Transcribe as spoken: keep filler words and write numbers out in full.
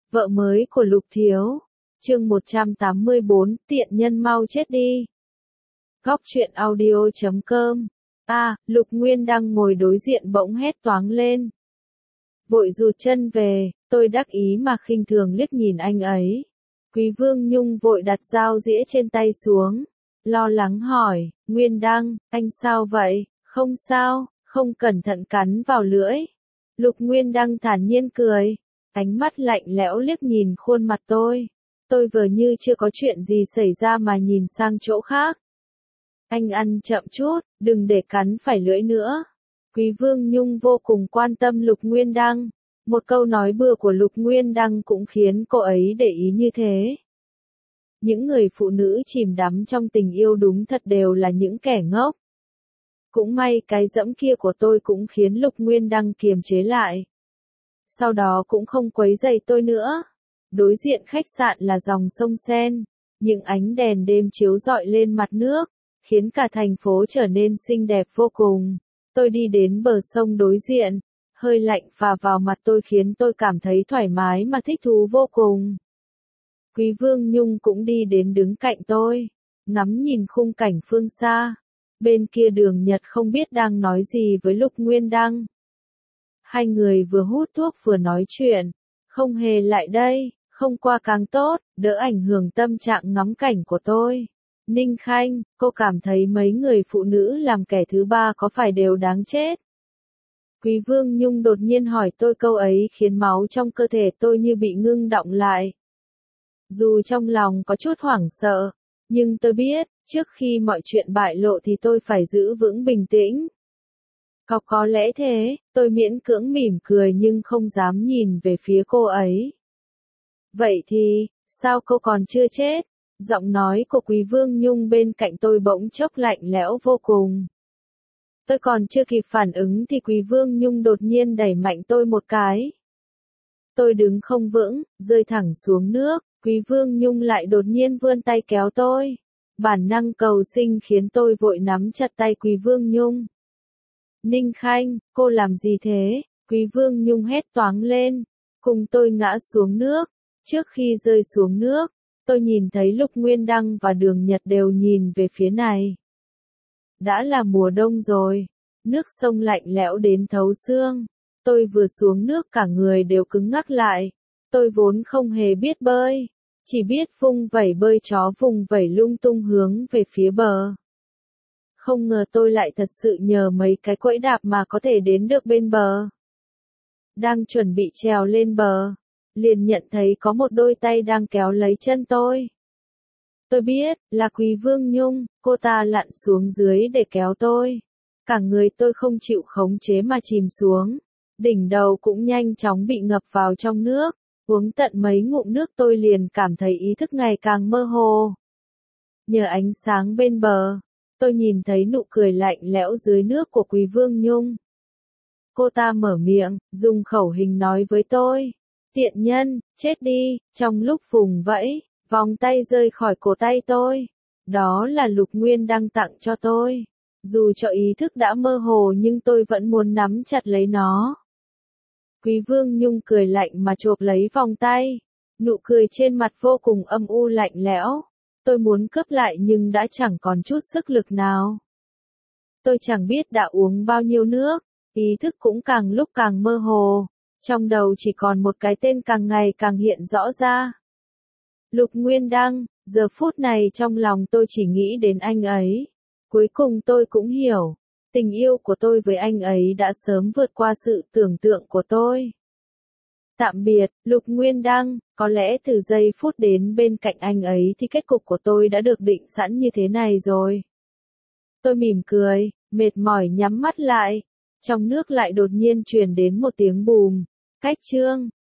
Vợ mới của Lục Thiếu. Chương một trăm tám mươi bốn, tiện nhân mau chết đi. Góc truyện audio chấm com. A, Lục Nguyên đang ngồi đối diện bỗng hét toáng lên. Vội rụt chân về, tôi đắc ý mà khinh thường liếc nhìn anh ấy. Quý Vương Nhung vội đặt dao dĩa trên tay xuống. Lo lắng hỏi, Nguyên Đăng, anh sao vậy? Không sao, không cẩn thận cắn vào lưỡi. Lục Nguyên Đăng thản nhiên cười. Ánh mắt lạnh lẽo liếc nhìn khuôn mặt tôi. Tôi vừa như chưa có chuyện gì xảy ra mà nhìn sang chỗ khác. Anh ăn chậm chút, đừng để cắn phải lưỡi nữa. Quý Vương Nhung vô cùng quan tâm Lục Nguyên Đăng. Một câu nói bừa của Lục Nguyên Đăng cũng khiến cô ấy để ý như thế. Những người phụ nữ chìm đắm trong tình yêu đúng thật đều là những kẻ ngốc. Cũng may cái dẫm kia của tôi cũng khiến Lục Nguyên Đăng kiềm chế lại. Sau đó cũng không quấy rầy tôi nữa. Đối diện khách sạn là dòng sông Sen. Những ánh đèn đêm chiếu rọi lên mặt nước, khiến cả thành phố trở nên xinh đẹp vô cùng. Tôi đi đến bờ sông đối diện. Hơi lạnh phả vào mặt tôi khiến tôi cảm thấy thoải mái mà thích thú vô cùng. Quý Vương Nhung cũng đi đến đứng cạnh tôi, ngắm nhìn khung cảnh phương xa. Bên kia Đường Nhật không biết đang nói gì với Lục Nguyên Đăng. Hai người vừa hút thuốc vừa nói chuyện. Không hề lại đây, không qua càng tốt, đỡ ảnh hưởng tâm trạng ngắm cảnh của tôi. Ninh Khanh, cô cảm thấy mấy người phụ nữ làm kẻ thứ ba có phải đều đáng chết? Quý Vương Nhung đột nhiên hỏi tôi câu ấy khiến máu trong cơ thể tôi như bị ngưng đọng lại. Dù trong lòng có chút hoảng sợ, nhưng tôi biết, trước khi mọi chuyện bại lộ thì tôi phải giữ vững bình tĩnh. Có có lẽ thế, tôi miễn cưỡng mỉm cười nhưng không dám nhìn về phía cô ấy. Vậy thì, sao cô còn chưa chết? Giọng nói của Quý Vương Nhung bên cạnh tôi bỗng chốc lạnh lẽo vô cùng. Tôi còn chưa kịp phản ứng thì Quý Vương Nhung đột nhiên đẩy mạnh tôi một cái. Tôi đứng không vững, rơi thẳng xuống nước. Quý Vương Nhung lại đột nhiên vươn tay kéo tôi. Bản năng cầu sinh khiến tôi vội nắm chặt tay Quý Vương Nhung. Ninh Khanh, cô làm gì thế? Quý Vương Nhung hét toáng lên. Cùng tôi ngã xuống nước. Trước khi rơi xuống nước, tôi nhìn thấy Lục Nguyên Đăng và Đường Nhật đều nhìn về phía này. Đã là mùa đông rồi. Nước sông lạnh lẽo đến thấu xương. Tôi vừa xuống nước cả người đều cứng ngắc lại. Tôi vốn không hề biết bơi. Chỉ biết vung vẩy bơi chó vùng vẩy lung tung hướng về phía bờ. Không ngờ tôi lại thật sự nhờ mấy cái quẫy đạp mà có thể đến được bên bờ. Đang chuẩn bị trèo lên bờ, liền nhận thấy có một đôi tay đang kéo lấy chân tôi. Tôi biết, là Quý Vương Nhung, cô ta lặn xuống dưới để kéo tôi. Cả người tôi không chịu khống chế mà chìm xuống. Đỉnh đầu cũng nhanh chóng bị ngập vào trong nước. Uống tận mấy ngụm nước tôi liền cảm thấy ý thức ngày càng mơ hồ. Nhờ ánh sáng bên bờ, tôi nhìn thấy nụ cười lạnh lẽo dưới nước của Quý Vương Nhung. Cô ta mở miệng, dùng khẩu hình nói với tôi. Tiện nhân, chết đi, trong lúc vùng vẫy, vòng tay rơi khỏi cổ tay tôi. Đó là Lục Nguyên Đăng tặng cho tôi. Dù cho ý thức đã mơ hồ nhưng tôi vẫn muốn nắm chặt lấy nó. Quý Vương Nhung cười lạnh mà chộp lấy vòng tay. Nụ cười trên mặt vô cùng âm u lạnh lẽo. Tôi muốn cướp lại nhưng đã chẳng còn chút sức lực nào. Tôi chẳng biết đã uống bao nhiêu nước. Ý thức cũng càng lúc càng mơ hồ. Trong đầu chỉ còn một cái tên càng ngày càng hiện rõ ra. Lục Nguyên Đăng, giờ phút này trong lòng tôi chỉ nghĩ đến anh ấy. Cuối cùng tôi cũng hiểu. Tình yêu của tôi với anh ấy đã sớm vượt qua sự tưởng tượng của tôi. Tạm biệt, Lục Nguyên Đăng, có lẽ từ giây phút đến bên cạnh anh ấy thì kết cục của tôi đã được định sẵn như thế này rồi. Tôi mỉm cười, mệt mỏi nhắm mắt lại. Trong nước lại đột nhiên truyền đến một tiếng bùm. Cách chương.